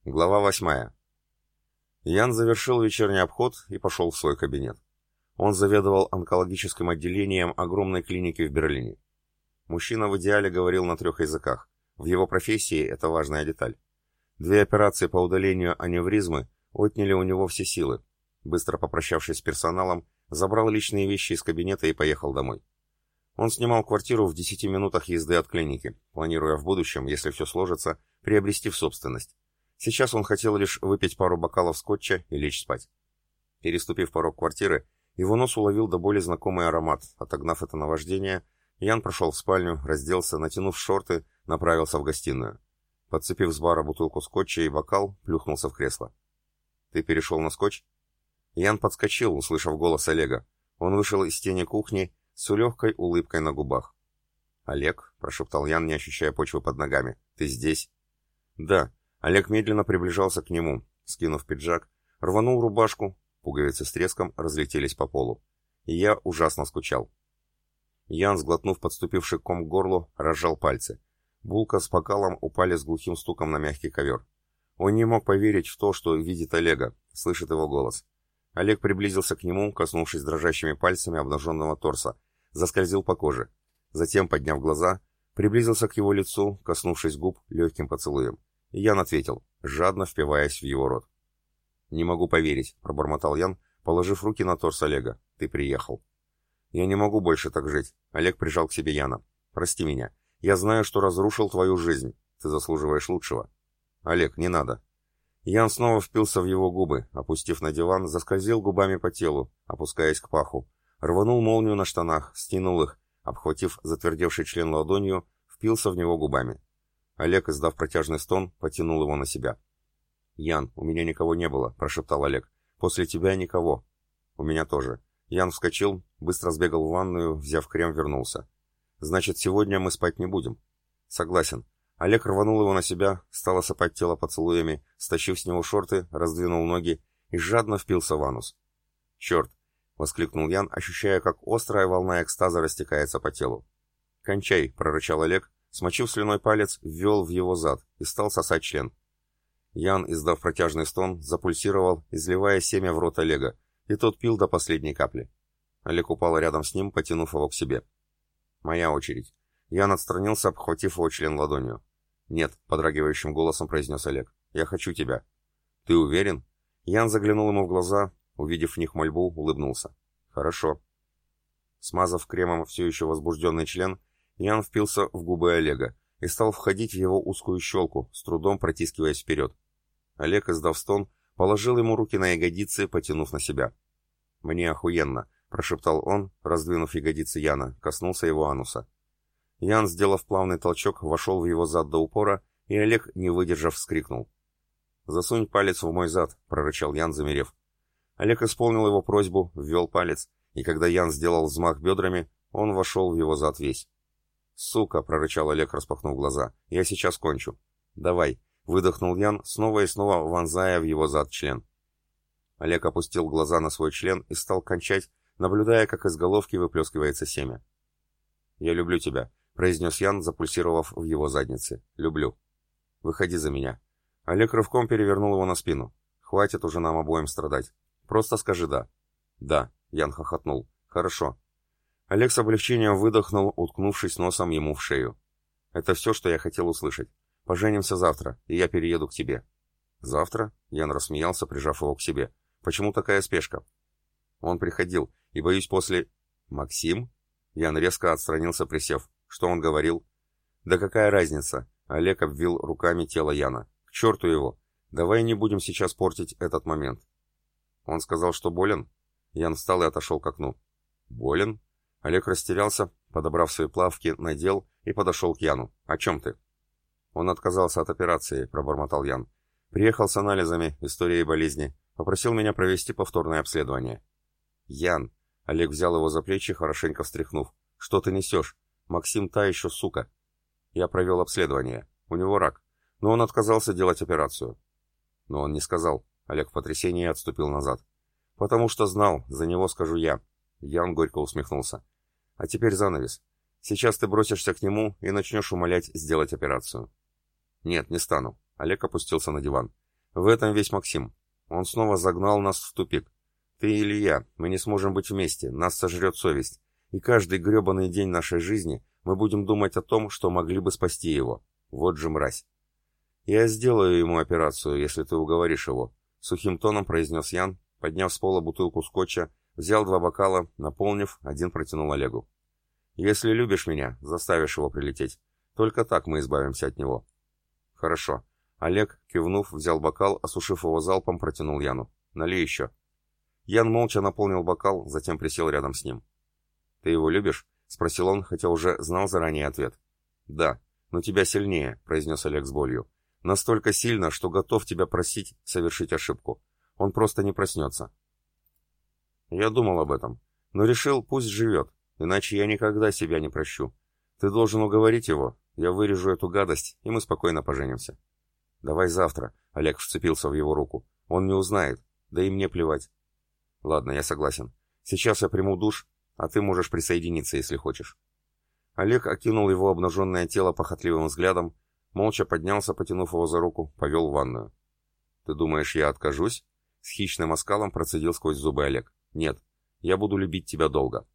Глава 8. Ян завершил вечерний обход и пошел в свой кабинет. Он заведовал онкологическим отделением огромной клиники в Берлине. Мужчина в идеале говорил на 3 языках. В его профессии это важная деталь. 2 операции по удалению аневризмы отняли у него все силы. Быстро попрощавшись с персоналом, забрал личные вещи из кабинета и поехал домой. Он снимал квартиру в 10 минутах езды от клиники, планируя в будущем, если все сложится, приобрести в собственность. Сейчас он хотел лишь выпить пару бокалов скотча и лечь спать. Переступив порог квартиры, его нос уловил до боли знакомый аромат. Отогнав это наваждение, Ян прошел в спальню, разделся, натянув шорты, направился в гостиную. Подцепив с бара бутылку скотча и бокал, плюхнулся в кресло. «Ты перешел на скотч?» Ян подскочил, услышав голос Олега. Он вышел из тени кухни с легкой улыбкой на губах. «Олег», — прошептал Ян, не ощущая почвы под ногами, — «ты здесь?» «Да». Олег медленно приближался к нему, скинув пиджак, рванул рубашку, пуговицы с треском разлетелись по полу. И я ужасно скучал. Ян, сглотнув подступивший ком к горлу, разжал пальцы. Булка с бокалом упали с глухим стуком на мягкий ковер. Он не мог поверить в то, что видит Олега, слышит его голос. Олег приблизился к нему, коснувшись дрожащими пальцами обнаженного торса, заскользил по коже. Затем, подняв глаза, приблизился к его лицу, коснувшись губ легким поцелуем. И Ян ответил, жадно впиваясь в его рот. «Не могу поверить», — пробормотал Ян, положив руки на торс Олега. «Ты приехал». «Я не могу больше так жить», — Олег прижал к себе Яна. «Прости меня. Я знаю, что разрушил твою жизнь. Ты заслуживаешь лучшего». «Олег, не надо». Ян снова впился в его губы, опустив на диван, заскользил губами по телу, опускаясь к паху. Рванул молнию на штанах, стянул их, обхватив затвердевший член ладонью, впился в него губами. Олег, издав протяжный стон, потянул его на себя. «Ян, у меня никого не было», — прошептал Олег. «После тебя никого». «У меня тоже». Ян вскочил, быстро сбегал в ванную, взяв крем, вернулся. «Значит, сегодня мы спать не будем?» «Согласен». Олег рванул его на себя, стал осыпать тело поцелуями, стащив с него шорты, раздвинул ноги и жадно впился в анус. «Черт!» — воскликнул Ян, ощущая, как острая волна экстаза растекается по телу. «Кончай!» — прорычал Олег, смочив слюной палец, ввел в его зад и стал сосать член. Ян, издав протяжный стон, запульсировал, изливая семя в рот Олега, и тот пил до последней капли. Олег упал рядом с ним, потянув его к себе. «Моя очередь». Ян отстранился, обхватив его член ладонью. «Нет», — подрагивающим голосом произнес Олег. «Я хочу тебя». «Ты уверен?» Ян заглянул ему в глаза, увидев в них мольбу, улыбнулся. «Хорошо». Смазав кремом все еще возбужденный член, Ян впился в губы Олега и стал входить в его узкую щелку, с трудом протискиваясь вперед. Олег, издав стон, положил ему руки на ягодицы, потянув на себя. «Мне охуенно», — прошептал он, раздвинув ягодицы Яна, коснулся его ануса. Ян, сделав плавный толчок, вошел в его зад до упора, и Олег, не выдержав, вскрикнул. «Засунь палец в мой зад», — прорычал Ян, замерев. Олег исполнил его просьбу, ввел палец, и когда Ян сделал взмах бедрами, он вошел в его зад весь. «Сука!» — прорычал Олег, распахнув глаза. «Я сейчас кончу». «Давай!» — выдохнул Ян, снова и снова вонзая в его зад член. Олег опустил глаза на свой член и стал кончать, наблюдая, как из головки выплескивается семя. «Я люблю тебя», — произнес Ян, запульсировав в его заднице. «Люблю». «Выходи за меня». Олег рывком перевернул его на спину. «Хватит уже нам обоим страдать. Просто скажи «да». «Да», — Ян хохотнул. «Хорошо». Олег с облегчением выдохнул, уткнувшись носом ему в шею. «Это все, что я хотел услышать. Поженимся завтра, и я перееду к тебе». «Завтра?» — Ян рассмеялся, прижав его к себе. «Почему такая спешка?» «Он приходил, и, боюсь, после...» «Максим?» Ян резко отстранился, присев. «Что он говорил?» «Да какая разница?» Олег обвил руками тело Яна. «К черту его! Давай не будем сейчас портить этот момент». «Он сказал, что болен?» Ян встал и отошел к окну. «Болен?» Олег растерялся, подобрав свои плавки, надел и подошел к Яну. «О чем ты?» «Он отказался от операции», — пробормотал Ян. «Приехал с анализами, историей болезни. Попросил меня провести повторное обследование». «Ян!» — Олег взял его за плечи, хорошенько встряхнув. «Что ты несешь? Максим та еще сука». «Я провел обследование. У него рак. Но он отказался делать операцию». «Но он не сказал». Олег в потрясении отступил назад. «Потому что знал, за него скажу я». Ян горько усмехнулся. «А теперь занавес. Сейчас ты бросишься к нему и начнешь умолять сделать операцию». «Нет, не стану». Олег опустился на диван. В этом весь Максим. Он снова загнал нас в тупик. Ты или я, мы не сможем быть вместе, нас сожрет совесть. И каждый гребаный день нашей жизни мы будем думать о том, что могли бы спасти его. Вот же мразь. Я сделаю ему операцию, если ты уговоришь его, сухим тоном произнес Ян, подняв с пола бутылку скотча, взял 2 бокала, наполнив, один протянул Олегу. Если любишь меня, заставишь его прилететь. Только так мы избавимся от него. Хорошо. Олег, кивнув, взял бокал, осушив его залпом, протянул Яну. Налей еще. Ян молча наполнил бокал, затем присел рядом с ним. «Ты его любишь?» — спросил он, хотя уже знал заранее ответ. «Да, но тебя сильнее», — произнес Олег с болью. «Настолько сильно, что готов тебя просить совершить ошибку. Он просто не проснется». «Я думал об этом, но решил, пусть живет, иначе я никогда себя не прощу. Ты должен уговорить его, я вырежу эту гадость, и мы спокойно поженимся». «Давай завтра», — Олег вцепился в его руку. «Он не узнает, да и мне плевать». «Ладно, я согласен. Сейчас я приму душ, а ты можешь присоединиться, если хочешь». Олег окинул его обнаженное тело похотливым взглядом, молча поднялся, потянув его за руку, повел в ванную. «Ты думаешь, я откажусь?» С хищным оскалом процедил сквозь зубы Олег. «Нет, я буду любить тебя долго».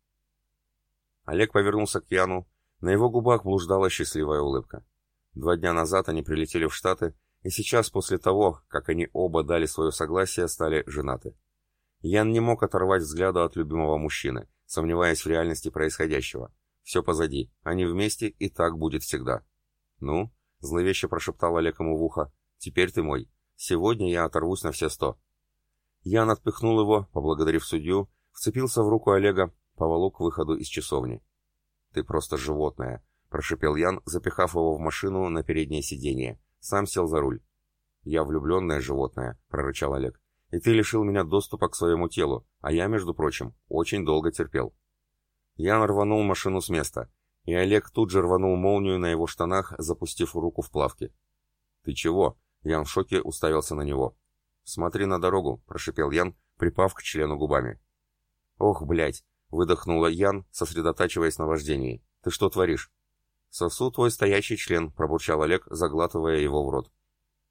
Олег повернулся к Яну, на его губах блуждала счастливая улыбка. 2 дня назад они прилетели в Штаты, и сейчас, после того, как они оба дали свое согласие, стали женаты. Ян не мог оторвать взгляда от любимого мужчины, сомневаясь в реальности происходящего. Все позади, они вместе, и так будет всегда. «Ну?» — зловеще прошептал Олег ему в ухо. «Теперь ты мой. Сегодня я оторвусь на все 100». Ян отпихнул его, поблагодарив судью, вцепился в руку Олега, поволок к выходу из часовни. «Ты просто животное», — прошепел Ян, запихав его в машину на переднее сиденье. Сам сел за руль. «Я влюбленное животное», — прорычал Олег. «И ты лишил меня доступа к своему телу, а я, между прочим, очень долго терпел». Ян рванул машину с места, и Олег тут же рванул молнию на его штанах, запустив руку в плавки. «Ты чего?» — Ян в шоке уставился на него. «Смотри на дорогу», — прошипел Ян, припав к члену губами. «Ох, блядь!» — выдохнула Ян, сосредотачиваясь на вождении. «Ты что творишь?» «Сосу твой стоящий член», — пробурчал Олег, заглатывая его в рот.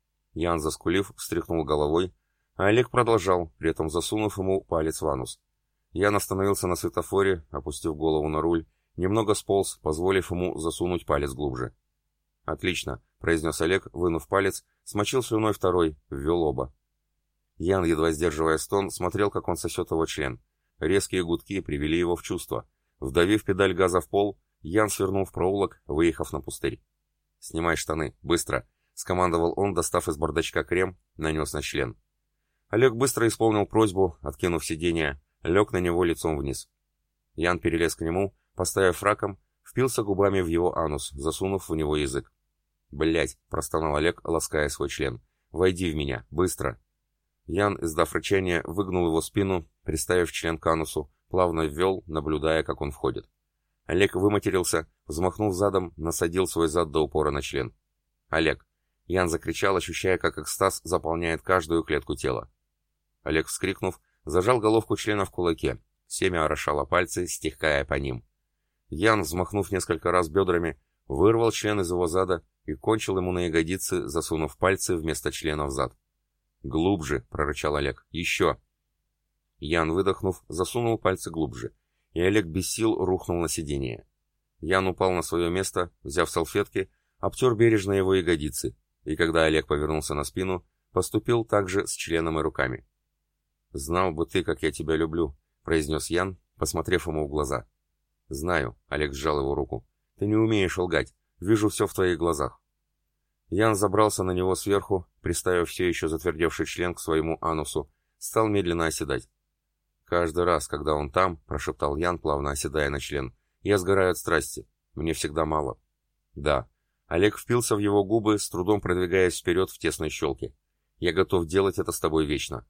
Ян, заскулив, встряхнул головой, а Олег продолжал, при этом засунув ему палец в анус. Ян остановился на светофоре, опустив голову на руль, немного сполз, позволив ему засунуть палец глубже. «Отлично», — произнес Олег, вынув палец, смочил слюной второй, ввел оба. Ян, едва сдерживая стон, смотрел, как он сосет его член. Резкие гудки привели его в чувство. Вдавив педаль газа в пол, Ян свернул в проулок, выехав на пустырь. «Снимай штаны, быстро!» — скомандовал он, достав из бардачка крем, нанес на член. Олег быстро исполнил просьбу, откинув сиденье, лег на него лицом вниз. Ян перелез к нему, поставив раком, впился губами в его анус, засунув в него язык. «Блядь!» — простонал Олег, лаская свой член. «Войди в меня, быстро!» Ян, издав рычание, выгнул его спину, приставив член к анусу, плавно ввел, наблюдая, как он входит. Олег выматерился, взмахнув задом, насадил свой зад до упора на член. «Олег!» — Ян закричал, ощущая, как экстаз заполняет каждую клетку тела. Олег, вскрикнув, зажал головку члена в кулаке, семя орошало пальцы, стекая по ним. Ян, взмахнув несколько раз бедрами, вырвал член из его зада и кончил ему на ягодицы, засунув пальцы вместо члена в зад. «Глубже!» — прорычал Олег. «Еще!» Ян, выдохнув, засунул пальцы глубже, и Олег без сил рухнул на сиденье. Ян упал на свое место, взяв салфетки, обтер бережно его ягодицы, и когда Олег повернулся на спину, поступил так же с членом и руками. «Знал бы ты, как я тебя люблю», — произнес Ян, посмотрев ему в глаза. «Знаю», — Олег сжал его руку. «Ты не умеешь лгать. Вижу все в твоих глазах». Ян забрался на него сверху, приставив все еще затвердевший член к своему анусу, стал медленно оседать. «Каждый раз, когда он там», — прошептал Ян, плавно оседая на член, — «я сгораю от страсти. Мне всегда мало». «Да». Олег впился в его губы, с трудом продвигаясь вперед в тесной щелке. «Я готов делать это с тобой вечно».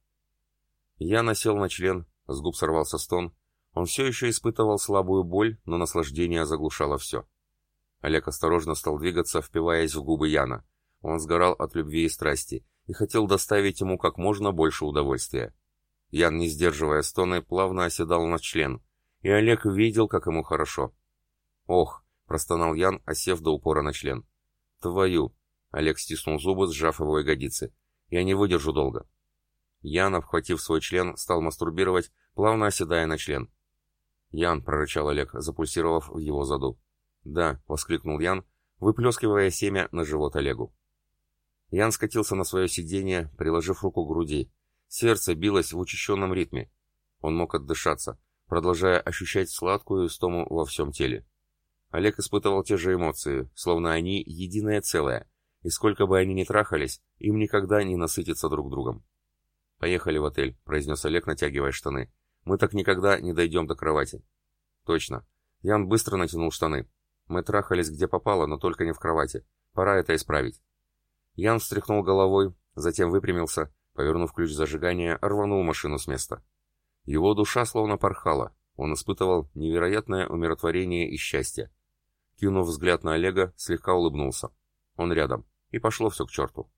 Ян насел на член, с губ сорвался стон. Он все еще испытывал слабую боль, но наслаждение заглушало все. Олег осторожно стал двигаться, впиваясь в губы Яна. Он сгорал от любви и страсти и хотел доставить ему как можно больше удовольствия. Ян, не сдерживая стоны, плавно оседал на член, и Олег видел, как ему хорошо. «Ох!» — простонал Ян, осев до упора на член. «Твою!» — Олег стиснул зубы, сжав его ягодицы. Я не выдержу долго». Ян, обхватив свой член, стал мастурбировать, плавно оседая на член. «Ян», — прорычал Олег, запульсировав в его заду. «Да», — воскликнул Ян, выплескивая семя на живот Олегу. Ян скатился на свое сиденье, приложив руку к груди. Сердце билось в учащенном ритме. Он мог отдышаться, продолжая ощущать сладкую истому во всем теле. Олег испытывал те же эмоции, словно они единое целое, и сколько бы они ни трахались, им никогда не насытиться друг другом. «Поехали в отель», — произнес Олег, натягивая штаны. «Мы так никогда не дойдем до кровати». «Точно». Ян быстро натянул штаны. «Мы трахались где попало, но только не в кровати. Пора это исправить». Ян встряхнул головой, затем выпрямился, повернув ключ зажигания, рванул машину с места. Его душа словно порхала, он испытывал невероятное умиротворение и счастье. Кинув взгляд на Олега, слегка улыбнулся. Он рядом, и пошло все к черту.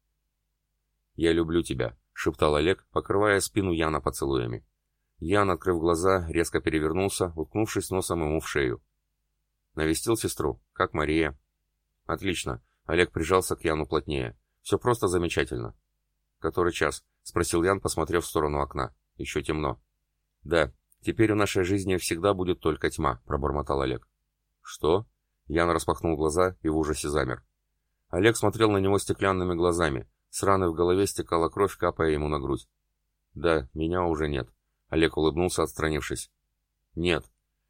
«Я люблю тебя», — шептал Олег, покрывая спину Яна поцелуями. Ян, открыв глаза, резко перевернулся, уткнувшись носом ему в шею. «Навестил сестру? Как Мария?» «Отлично». Олег прижался к Яну плотнее. «Все просто замечательно». «Который час?» — спросил Ян, посмотрев в сторону окна. «Еще темно». «Да, теперь в нашей жизни всегда будет только тьма», — пробормотал Олег. «Что?» — Ян распахнул глаза и в ужасе замер. Олег смотрел на него стеклянными глазами. С раны в голове стекала кровь, капая ему на грудь. «Да, меня уже нет». Олег улыбнулся, отстранившись. «Нет».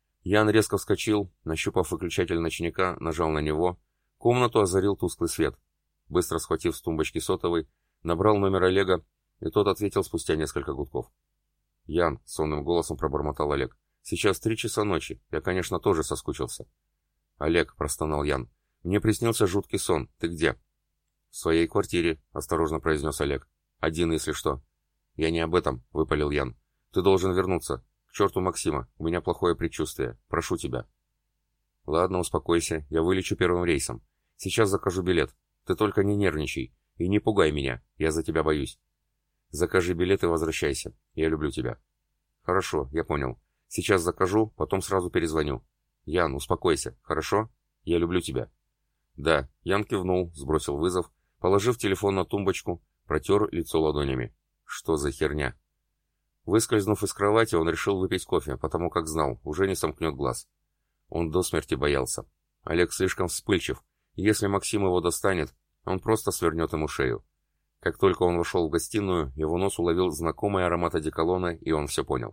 Ян резко вскочил, нащупав выключатель ночника, нажал на него. Комнату озарил тусклый свет. Быстро схватив с тумбочки сотовый, набрал номер Олега, и тот ответил спустя несколько гудков. «Ян», — сонным голосом пробормотал Олег, — «сейчас 3 часа ночи. Я, конечно, тоже соскучился». «Олег», — простонал Ян, — «мне приснился жуткий сон. Ты где?» «В своей квартире», — осторожно произнес Олег. «Один, если что». «Я не об этом», — выпалил Ян. «Ты должен вернуться. К черту Максима. У меня плохое предчувствие. Прошу тебя». «Ладно, успокойся. Я вылечу первым рейсом. Сейчас закажу билет. Ты только не нервничай. И не пугай меня. Я за тебя боюсь. Закажи билет и возвращайся. Я люблю тебя». «Хорошо, я понял. Сейчас закажу, потом сразу перезвоню. Ян, успокойся, хорошо? Я люблю тебя». «Да», — Ян кивнул, сбросил вызов, положив телефон на тумбочку, протер лицо ладонями. «Что за херня?» Выскользнув из кровати, он решил выпить кофе, потому как знал, уже не сомкнет глаз. Он до смерти боялся. Олег слишком вспыльчив. Если Максим его достанет, он просто свернет ему шею. Как только он вошел в гостиную, его нос уловил знакомый аромат одеколона, и он все понял.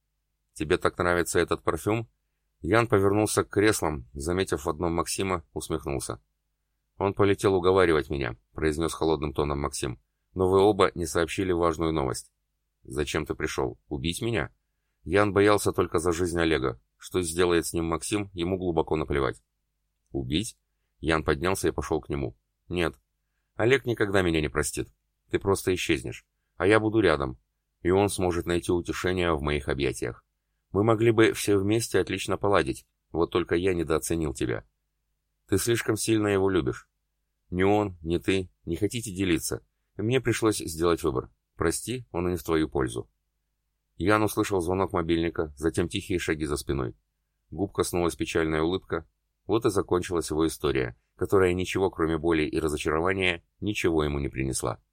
«Тебе так нравится этот парфюм?» Ян повернулся к креслам, заметив в одном Максима, усмехнулся. «Он полетел уговаривать меня», — произнес холодным тоном Максим. «Но вы оба не сообщили важную новость». «Зачем ты пришел? Убить меня?» Ян боялся только за жизнь Олега. Что сделает с ним Максим, ему глубоко наплевать. «Убить?» Ян поднялся и пошел к нему. «Нет. Олег никогда меня не простит. Ты просто исчезнешь. А я буду рядом. И он сможет найти утешение в моих объятиях. Мы могли бы все вместе отлично поладить. Вот только я недооценил тебя. Ты слишком сильно его любишь. Ни он, ни ты не хотите делиться. Мне пришлось сделать выбор. Прости, он и не в твою пользу». Ян услышал звонок мобильника, затем тихие шаги за спиной. Губ коснулась печальная улыбка. Вот и закончилась его история, которая ничего, кроме боли и разочарования, ничего ему не принесла.